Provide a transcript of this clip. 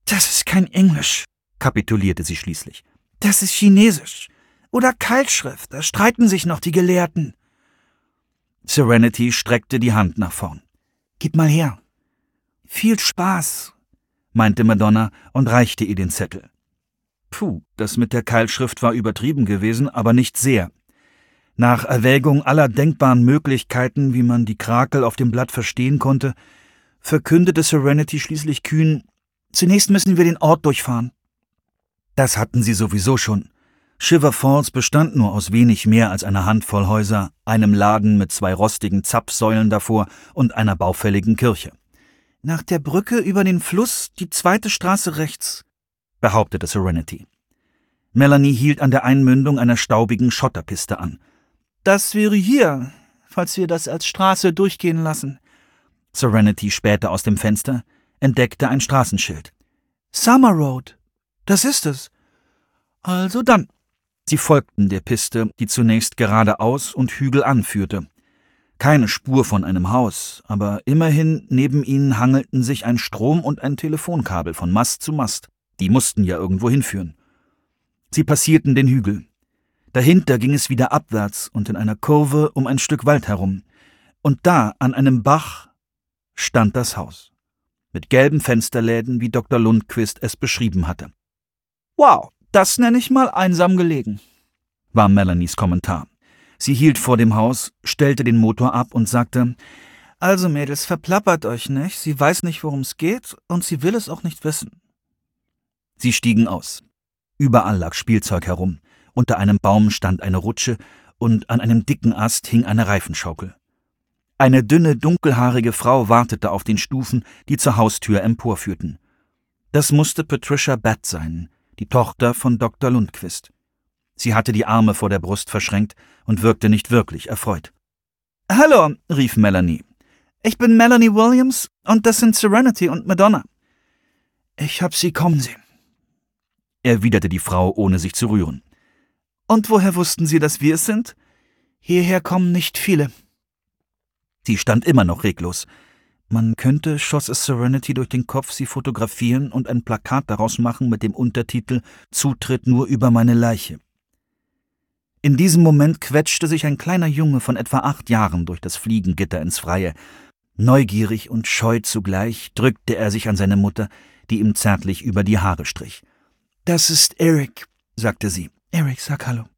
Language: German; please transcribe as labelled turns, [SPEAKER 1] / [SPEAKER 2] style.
[SPEAKER 1] »Das ist kein Englisch«, kapitulierte sie schließlich. »Das ist Chinesisch. Oder Keilschrift, da streiten sich noch die Gelehrten.« Serenity streckte die Hand nach vorn. »Gib mal her.« »Viel Spaß«, meinte Madonna und reichte ihr den Zettel. Puh, das mit der Keilschrift war übertrieben gewesen, aber nicht sehr. Nach Erwägung aller denkbaren Möglichkeiten, wie man die Krakel auf dem Blatt verstehen konnte, verkündete Serenity schließlich kühn: »Zunächst müssen wir den Ort durchfahren.« Das hatten sie sowieso schon. Shiver Falls bestand nur aus wenig mehr als einer Handvoll Häuser, einem Laden mit 2 rostigen Zapfsäulen davor und einer baufälligen Kirche. »Nach der Brücke über den Fluss die 2. Straße rechts«, behauptete Serenity. Melanie hielt an der Einmündung einer staubigen Schotterpiste an. »Das wäre hier, falls wir das als Straße durchgehen lassen.« Serenity spähte aus dem Fenster, entdeckte ein Straßenschild. »Summer Road, das ist es. Also dann.« Sie folgten der Piste, die zunächst geradeaus und hügelan führte. Keine Spur von einem Haus, aber immerhin neben ihnen hangelten sich ein Strom- und ein Telefonkabel von Mast zu Mast. Die mussten ja irgendwo hinführen. Sie passierten den Hügel. Dahinter ging es wieder abwärts und in einer Kurve um ein Stück Wald herum. Und da, an einem Bach, stand das Haus. Mit gelben Fensterläden, wie Dr. Lundquist es beschrieben hatte. »Wow, das nenne ich mal einsam gelegen«, war Melanies Kommentar. Sie hielt vor dem Haus, stellte den Motor ab und sagte: »Also Mädels, verplappert euch nicht, sie weiß nicht, worum es geht und sie will es auch nicht wissen.« Sie stiegen aus. Überall lag Spielzeug herum. Unter einem Baum stand eine Rutsche und an einem dicken Ast hing eine Reifenschaukel. Eine dünne, dunkelhaarige Frau wartete auf den Stufen, die zur Haustür emporführten. Das musste Patricia Batt sein, die Tochter von Dr. Lundquist. Sie hatte die Arme vor der Brust verschränkt und wirkte nicht wirklich erfreut. »Hallo«, rief Melanie. »Ich bin Melanie Williams und das sind Serenity und Madonna.« »Ich hab sie kommen sehen«, erwiderte die Frau, ohne sich zu rühren. »Und woher wussten Sie, dass wir es sind? Hierher kommen nicht viele.« Sie stand immer noch reglos. Man könnte, schoss es Serenity durch den Kopf, sie fotografieren und ein Plakat daraus machen mit dem Untertitel »Zutritt nur über meine Leiche«. In diesem Moment quetschte sich ein kleiner Junge von etwa 8 Jahren durch das Fliegengitter ins Freie. Neugierig und scheu zugleich drückte er sich an seine Mutter, die ihm zärtlich über die Haare strich. »Das ist Eric«, sagte sie. »Eric, sag Hallo.«